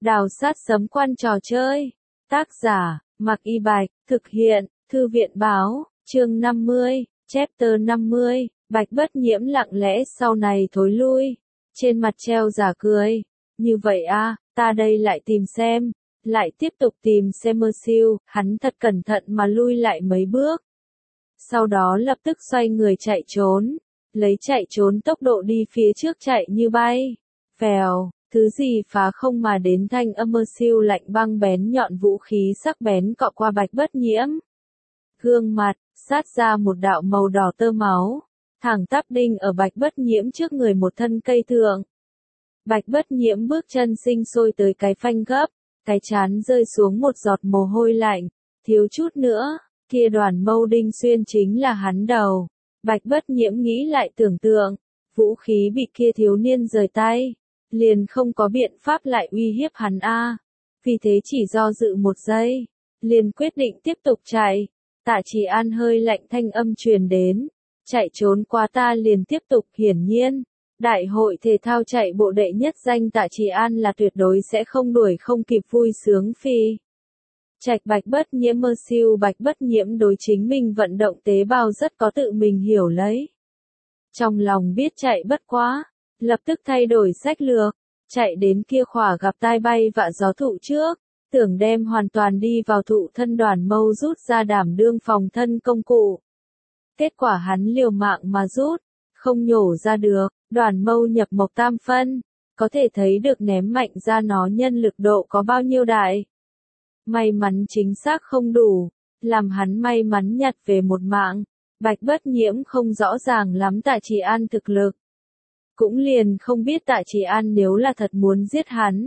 Đào sát sấm quan trò chơi. Tác giả, Mạc Y Bạch, thực hiện, Thư viện báo, chương 50, chapter 50, Bạch Bất Nhiễm lặng lẽ sau này thối lui. Trên mặt treo giả cười. Như vậy a, ta đây lại tìm xem. Lại tiếp tục tìm xem mơ siêu, hắn thật cẩn thận mà lui lại mấy bước. Sau đó lập tức xoay người chạy trốn. Lấy chạy trốn tốc độ đi phía trước chạy như bay. Vèo, thứ gì phá không mà đến thanh âm mơ siêu lạnh băng bén nhọn vũ khí sắc bén cọ qua Bạch Bất Nhiễm. Gương mặt, sát ra một đạo màu đỏ tơ máu. Thẳng tắp đinh ở Bạch Bất Nhiễm trước người một thân cây thượng. Bạch Bất Nhiễm bước chân sinh sôi tới cái phanh gấp, cái trán rơi xuống một giọt mồ hôi lạnh, thiếu chút nữa, kia đoàn mâu đinh xuyên chính là hắn đầu. Bạch Bất Nhiễm nghĩ lại tưởng tượng, vũ khí bị kia thiếu niên rời tay, liền không có biện pháp lại uy hiếp hắn a. Vì thế chỉ do dự một giây, liền quyết định tiếp tục chạy. Tạ Trì An hơi lạnh thanh âm truyền đến, chạy trốn qua ta liền tiếp tục. Hiển nhiên, đại hội thể thao chạy bộ đệ nhất danh Tạ Trì An là tuyệt đối sẽ không đuổi không kịp vui sướng phi. Trạch Bạch Bất Nhiễm mơ siêu Bạch Bất Nhiễm đối chính mình vận động tế bào rất có tự mình hiểu lấy. Trong lòng biết chạy bất quá, lập tức thay đổi sách lược, chạy đến kia khỏa gặp tai bay vạ gió thụ trước, tưởng đem hoàn toàn đi vào thụ thân đoàn mâu rút ra đảm đương phòng thân công cụ. Kết quả hắn liều mạng mà rút, không nhổ ra được, đoàn mâu nhập mộc tam phân, có thể thấy được ném mạnh ra nó nhân lực độ có bao nhiêu đại. May mắn chính xác không đủ, làm hắn may mắn nhặt về một mạng. Bạch Bất Nhiễm không rõ ràng lắm Tạ Trì An thực lực. Cũng liền không biết Tạ Trì An nếu là thật muốn giết hắn.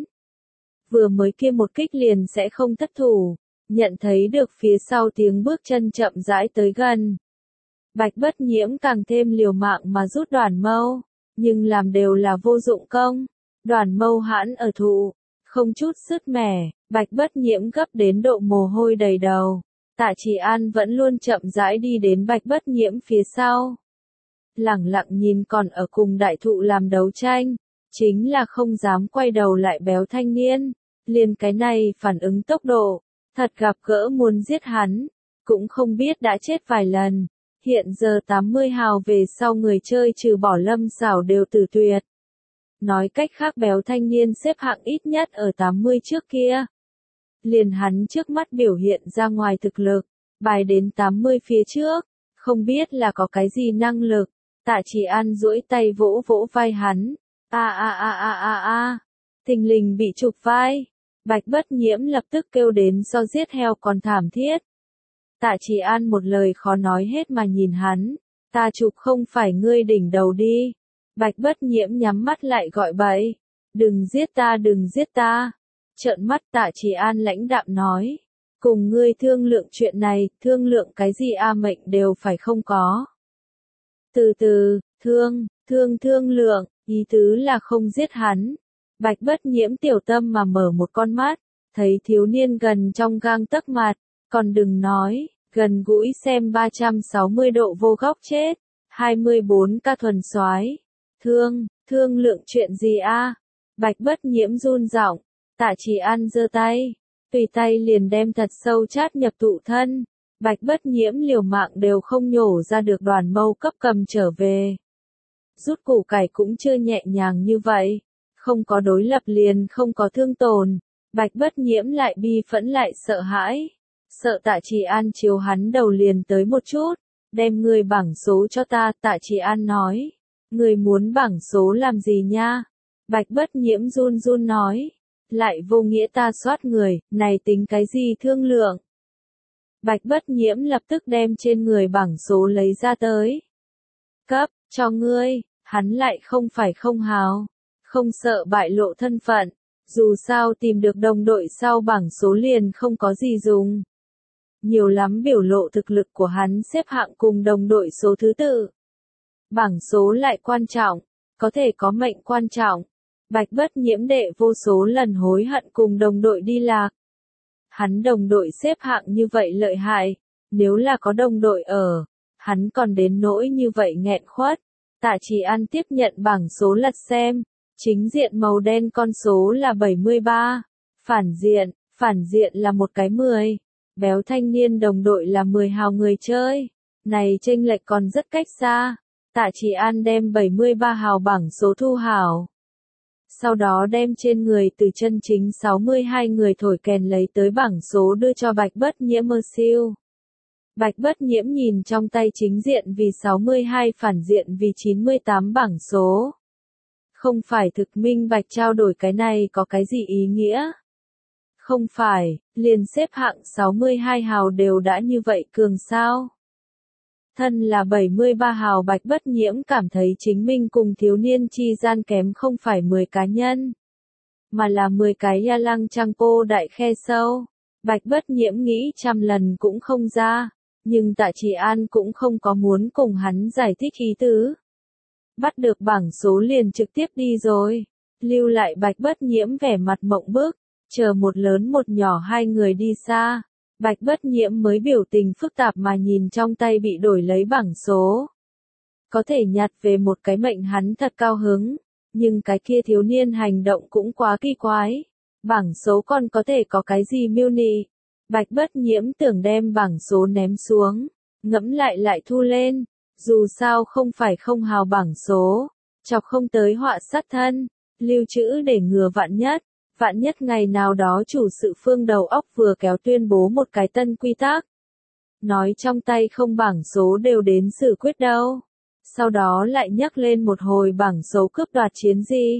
Vừa mới kia một kích liền sẽ không thất thủ, nhận thấy được phía sau tiếng bước chân chậm rãi tới gần. Bạch Bất Nhiễm càng thêm liều mạng mà rút đoàn mâu, nhưng làm đều là vô dụng công. Đoàn mâu hãn ở thụ, không chút sứt mẻ, Bạch Bất Nhiễm gấp đến độ mồ hôi đầy đầu. Tạ Trì An vẫn luôn chậm rãi đi đến Bạch Bất Nhiễm phía sau. Lẳng lặng nhìn còn ở cùng đại thụ làm đấu tranh, chính là không dám quay đầu lại béo thanh niên. Liền cái này phản ứng tốc độ, thật gặp gỡ muốn giết hắn, cũng không biết đã chết vài lần. Hiện giờ 80 hào về sau người chơi trừ bỏ Lâm Sảo đều tử tuyệt. Nói cách khác béo thanh niên xếp hạng ít nhất ở 80 trước kia. Liền hắn trước mắt biểu hiện ra ngoài thực lực, bài đến 80 phía trước, không biết là có cái gì năng lực. Tạ Trì An duỗi tay vỗ vỗ vai hắn, thình lình bị chụp vai. Bạch Bất Nhiễm lập tức kêu đến so giết heo còn thảm thiết. Tạ Trì An một lời khó nói hết mà nhìn hắn, ta chụp không phải ngươi đỉnh đầu đi. Bạch Bất Nhiễm nhắm mắt lại gọi bậy, đừng giết ta đừng giết ta. Trợn mắt Tạ Trì An lãnh đạm nói, cùng ngươi thương lượng chuyện này, thương lượng cái gì a, mệnh đều phải không có. Từ từ, thương lượng, ý tứ là không giết hắn. Bạch Bất Nhiễm tiểu tâm mà mở một con mắt, thấy thiếu niên gần trong gang tấc mặt, còn đừng nói, gần gũi xem 360 độ vô góc chết, 24K thuần soái. Thương lượng chuyện gì a? Bạch Bất Nhiễm run giọng. Tạ Trì An giơ tay, tùy tay liền đem thật sâu chát nhập tụ thân. Bạch Bất Nhiễm liều mạng đều không nhổ ra được đoàn mâu cấp cầm trở về. Rút củ cải cũng chưa nhẹ nhàng như vậy, không có đối lập liền không có thương tổn. Bạch Bất Nhiễm lại bi phẫn lại sợ hãi, sợ Tạ Trì An chiếu hắn đầu liền tới một chút, đem người bảng số cho ta. Tạ Trì An nói, người muốn bảng số làm gì nha? Bạch Bất Nhiễm run run nói, lại vô nghĩa ta soát người, này tính cái gì thương lượng? Bạch Bất Nhiễm lập tức đem trên người bảng số lấy ra tới. Cấp, cho ngươi, hắn lại không phải không hào, không sợ bại lộ thân phận, dù sao tìm được đồng đội sau bảng số liền không có gì dùng. Nhiều lắm biểu lộ thực lực của hắn xếp hạng cùng đồng đội số thứ tự. Bảng số lại quan trọng, có thể có mệnh quan trọng. Bạch Bất Nhiễm đệ vô số lần hối hận cùng đồng đội đi lạc. Hắn đồng đội xếp hạng như vậy lợi hại, nếu là có đồng đội ở, hắn còn đến nỗi như vậy nghẹn khuất. Tạ Trì An tiếp nhận bảng số lật xem, chính diện màu đen con số là 73, Phản diện là một cái 10. Béo thanh niên đồng đội là 10 hào người chơi. Này chênh lệch còn rất cách xa. Tạ Chỉ An đem 73 hào bảng số thu hảo. Sau đó đem trên người từ chân chính 62 người thổi kèn lấy tới bảng số đưa cho Bạch Bất Nhiễm mơ siêu. Bạch Bất Nhiễm nhìn trong tay chính diện vì 62 phản diện vì 98 bảng số. Không phải thực minh bạch trao đổi cái này có cái gì ý nghĩa? Không phải, liền xếp hạng 62 hào đều đã như vậy cường sao? Thân là 73 hào Bạch Bất Nhiễm cảm thấy chính mình cùng thiếu niên chi gian kém không phải 10 cá nhân, mà là 10 cái ya lăng trang cô đại khe sâu. Bạch Bất Nhiễm nghĩ trăm lần cũng không ra, nhưng Tạ Chỉ An cũng không có muốn cùng hắn giải thích ý tứ. Bắt được bảng số liền trực tiếp đi rồi, lưu lại Bạch Bất Nhiễm vẻ mặt mộng bức, chờ một lớn một nhỏ hai người đi xa. Bạch Bất Nhiễm mới biểu tình phức tạp mà nhìn trong tay bị đổi lấy bảng số. Có thể nhặt về một cái mệnh hắn thật cao hứng, nhưng cái kia thiếu niên hành động cũng quá kỳ quái. Bảng số còn có thể có cái gì miêu nị? Bạch Bất Nhiễm tưởng đem bảng số ném xuống, ngẫm lại thu lên. Dù sao không phải không hào bảng số, chọc không tới họa sát thân, lưu trữ để ngừa vạn nhất ngày nào đó chủ sự phương đầu óc vừa kéo tuyên bố một cái tân quy tắc. Nói trong tay không bảng số đều đến xử quyết đâu. Sau đó lại nhắc lên một hồi bảng số cướp đoạt chiến gì.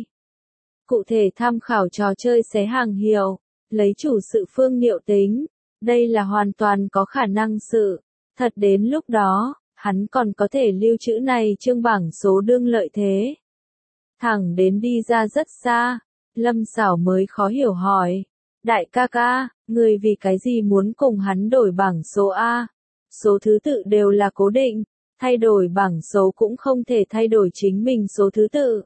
Cụ thể tham khảo trò chơi xé hàng hiệu, lấy chủ sự phương liệu tính. Đây là hoàn toàn có khả năng sự. Thật đến lúc đó, hắn còn có thể lưu trữ này chương bảng số đương lợi thế. Thẳng đến đi ra rất xa. Lâm Sảo mới khó hiểu hỏi. Đại ca ca, người vì cái gì muốn cùng hắn đổi bảng số A? Số thứ tự đều là cố định, thay đổi bảng số cũng không thể thay đổi chính mình số thứ tự.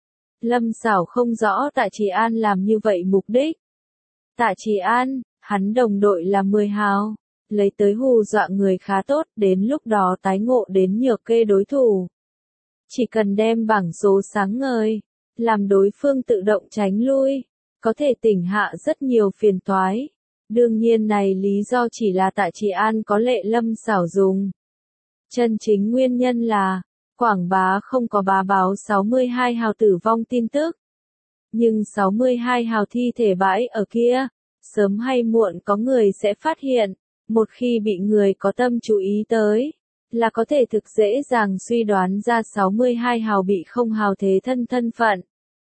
Lâm Sảo không rõ Tạ Chỉ An làm như vậy mục đích. Tạ Chỉ An, hắn đồng đội là 10 hào, lấy tới hù dọa người khá tốt, đến lúc đó tái ngộ đến nhược kê đối thủ. Chỉ cần đem bảng số sáng ngời, làm đối phương tự động tránh lui, có thể tỉnh hạ rất nhiều phiền toái. Đương nhiên này lý do chỉ là Tạ Chỉ An có lệ Lâm Sảo dùng. Chân chính nguyên nhân là, quảng bá không có bá báo 62 hào tử vong tin tức. Nhưng 62 hào thi thể bãi ở kia, sớm hay muộn có người sẽ phát hiện, một khi bị người có tâm chú ý tới, là có thể thực dễ dàng suy đoán ra 62 hào bị không hào thế thân phận.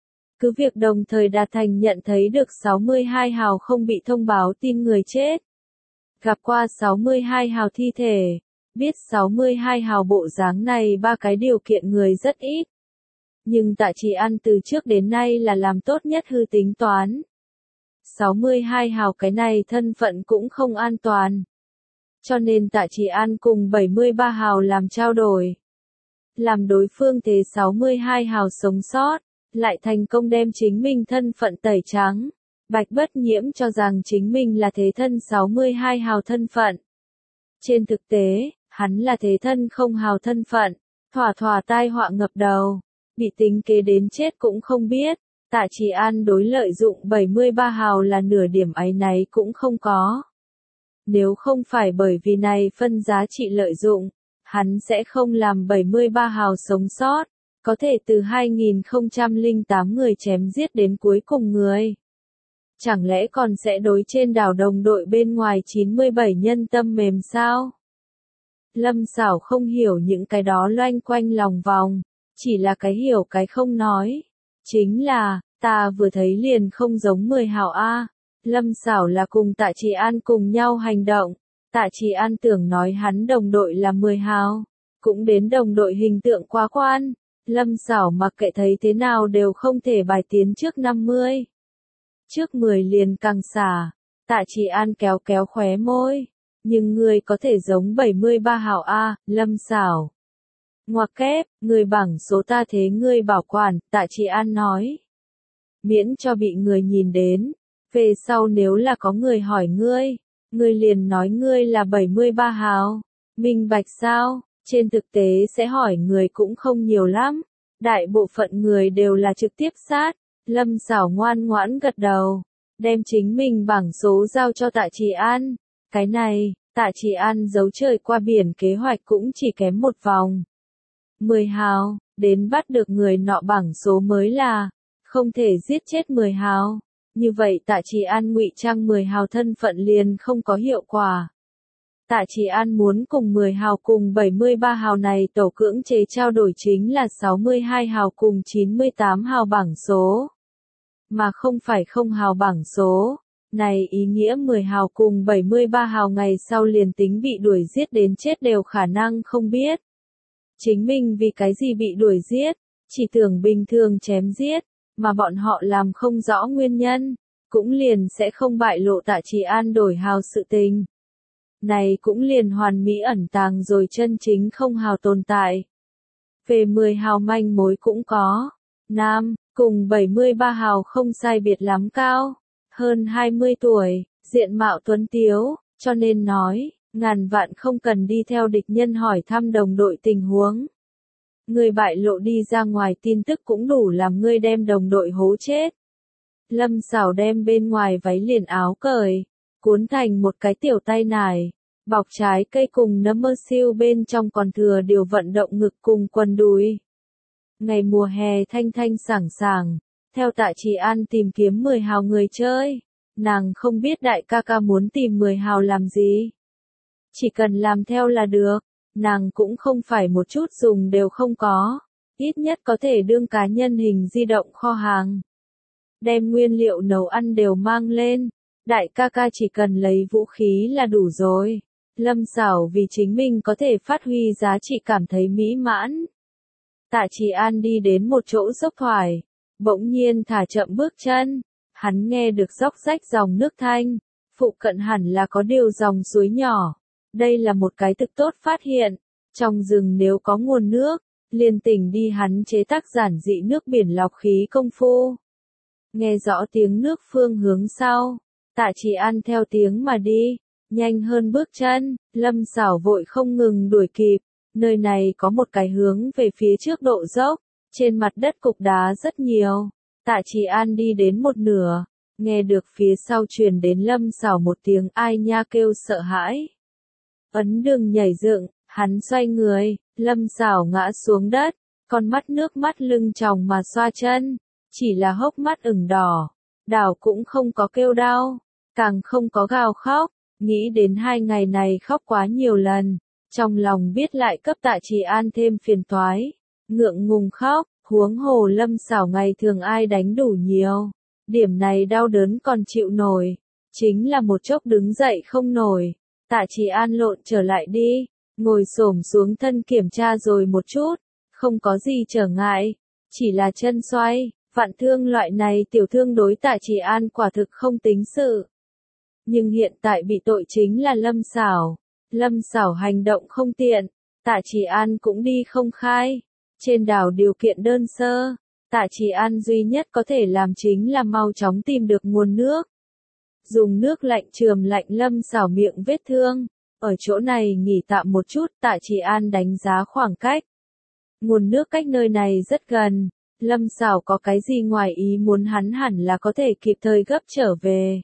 Cứ việc đồng thời đạt thành nhận thấy được 62 hào không bị thông báo tin người chết. Gặp qua 62 hào thi thể, biết 62 hào bộ dáng này ba cái điều kiện người rất ít. Nhưng Tạ Chỉ An từ trước đến nay là làm tốt nhất hư tính toán. 62 hào cái này thân phận cũng không an toàn. Cho nên Tạ Chỉ An cùng 73 hào làm trao đổi. Làm đối phương thế 62 hào sống sót, lại thành công đem chính mình thân phận tẩy trắng. Bạch Bất Nhiễm cho rằng chính mình là thế thân 62 hào thân phận. Trên thực tế, hắn là thế thân không hào thân phận, thỏa tai họa ngập đầu, bị tính kế đến chết cũng không biết. Tạ Chỉ An đối lợi dụng 73 hào là nửa điểm áy náy cũng không có. Nếu không phải bởi vì này phân giá trị lợi dụng, hắn sẽ không làm 73 hào sống sót, có thể từ 2008 người chém giết đến cuối cùng người. Chẳng lẽ còn sẽ đối trên đảo đồng đội bên ngoài 97 nhân tâm mềm sao? Lâm Sảo không hiểu những cái đó loanh quanh lòng vòng, chỉ là cái hiểu cái không nói. Chính là, ta vừa thấy liền không giống 10 hào A. Lâm Sảo là cùng Tạ Chỉ An cùng nhau hành động. Tạ Chỉ An tưởng nói hắn đồng đội là 10 hào, cũng đến đồng đội hình tượng quá quan. Lâm Sảo mặc kệ thấy thế nào đều không thể bài tiến trước 50. Trước 10 liền càng xả. Tạ Chỉ An kéo khóe môi. Nhưng người có thể giống 73 hào A, Lâm Sảo. Ngoặc kép, người bảng số ta thế ngươi bảo quản, Tạ Chỉ An nói. Miễn cho bị người nhìn đến. Về sau nếu là có người hỏi ngươi liền nói ngươi là 73 hào. Minh bạch sao? Trên thực tế sẽ hỏi người cũng không nhiều lắm. Đại bộ phận người đều là trực tiếp sát. Lâm Sảo ngoan ngoãn gật đầu. đem chính mình bảng số giao cho Tạ Trì An. Cái này, Tạ Trì An giấu trời qua biển kế hoạch cũng chỉ kém một vòng. 10 hào, đến bắt được người nọ bảng số mới là, không thể giết chết 10 hào. Như vậy Tạ Trì An ngụy trang 10 hào thân phận liền không có hiệu quả. Tạ Trì An muốn cùng 10 hào cùng 73 hào này tổ cưỡng chế trao đổi chính là 62 hào cùng 98 hào bảng số. Mà không phải không hào bảng số. Này ý nghĩa 10 hào cùng 73 hào ngày sau liền tính bị đuổi giết đến chết đều khả năng không biết. Chính mình vì cái gì bị đuổi giết, chỉ tưởng bình thường chém giết, mà bọn họ làm không rõ nguyên nhân, cũng liền sẽ không bại lộ Tạ Trì An đổi hào sự tình. Này cũng liền hoàn mỹ ẩn tàng rồi chân chính không hào tồn tại. Về 10 hào manh mối cũng có. Nam, cùng 73 hào không sai biệt lắm cao. Hơn 20 tuổi, diện mạo tuấn tiếu, cho nên nói, ngàn vạn không cần đi theo địch nhân hỏi thăm đồng đội tình huống. Người bại lộ đi ra ngoài tin tức cũng đủ làm ngươi đem đồng đội hố chết. Lâm Sảo đem bên ngoài váy liền áo cởi, cuốn thành một cái tiểu tay nải, bọc trái cây cùng nấm mơ siêu bên trong còn thừa điều vận động ngực cùng quần đùi. Ngày mùa hè thanh thanh sảng sảng, theo Tạ Trì An tìm kiếm 10 hào người chơi, nàng không biết đại ca ca muốn tìm 10 hào làm gì. Chỉ cần làm theo là được, nàng cũng không phải một chút dùng đều không có, ít nhất có thể đương cá nhân hình di động kho hàng. Đem nguyên liệu nấu ăn đều mang lên, đại ca ca chỉ cần lấy vũ khí là đủ rồi. Lâm Sảo vì chính mình có thể phát huy giá trị cảm thấy mỹ mãn. Tạ Trì An đi đến một chỗ dốc thoải, bỗng nhiên thả chậm bước chân, hắn nghe được róc rách dòng nước thanh, phụ cận hẳn là có điều dòng suối nhỏ. Đây là một cái thực tốt phát hiện, trong rừng nếu có nguồn nước, liền tỉnh đi hắn chế tác giản dị nước biển lọc khí công phu. Nghe rõ tiếng nước phương hướng sau, Tạ Trì An theo tiếng mà đi, nhanh hơn bước chân, Lâm Sảo vội không ngừng đuổi kịp, nơi này có một cái hướng về phía trước độ dốc, trên mặt đất cục đá rất nhiều. Tạ Trì An đi đến một nửa, nghe được phía sau truyền đến Lâm Sảo một tiếng ai nha kêu sợ hãi. Ấn đường nhảy dựng, hắn xoay người, Lâm Sảo ngã xuống đất, con mắt nước mắt lưng tròng mà xoa chân, chỉ là hốc mắt ửng đỏ, đảo cũng không có kêu đau, càng không có gào khóc, nghĩ đến 2 ngày này khóc quá nhiều lần, trong lòng biết lại cấp Tạ Trì An thêm phiền toái, ngượng ngùng khóc, huống hồ Lâm Sảo ngày thường ai đánh đủ nhiều, điểm này đau đớn còn chịu nổi, chính là một chốc đứng dậy không nổi. Tạ Trì An lộn trở lại đi, ngồi xổm xuống thân kiểm tra rồi một chút, không có gì trở ngại, chỉ là chân xoay, vạn thương loại này tiểu thương đối Tạ Trì An quả thực không tính sự. Nhưng hiện tại bị tội chính là Lâm Sảo. Lâm Sảo hành động không tiện, Tạ Trì An cũng đi không khai. Trên đảo điều kiện đơn sơ, Tạ Trì An duy nhất có thể làm chính là mau chóng tìm được nguồn nước. Dùng nước lạnh chườm lạnh Lâm Sảo miệng vết thương. Ở chỗ này nghỉ tạm một chút, Tạ Trì An đánh giá khoảng cách. Nguồn nước cách nơi này rất gần. Lâm Sảo có cái gì ngoài ý muốn hắn hẳn là có thể kịp thời gấp trở về.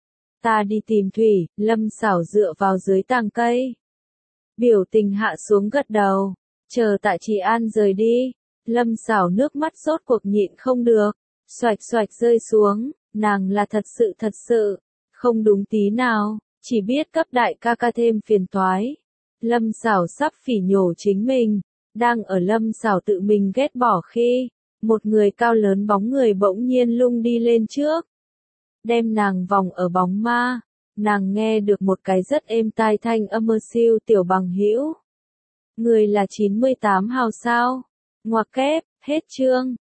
Ta đi tìm thủy, Lâm Sảo dựa vào dưới tàng cây. Biểu tình hạ xuống gật đầu. Chờ Tạ Trì An rời đi. Lâm Sảo nước mắt rốt cuộc nhịn không được. Xoạch xoạch rơi xuống. Nàng là thật sự. Không đúng tí nào. Chỉ biết cấp đại ca ca thêm phiền toái. Lâm Sảo sắp phỉ nhổ chính mình. Đang ở Lâm Sảo tự mình ghét bỏ khi. Một người cao lớn bóng người bỗng nhiên lung đi lên trước. Đem nàng vòng ở bóng ma. Nàng nghe được một cái rất êm tai thanh âm mơ siêu tiểu bằng hữu. Người là 98 hào sao? Ngoặc kép, hết chương.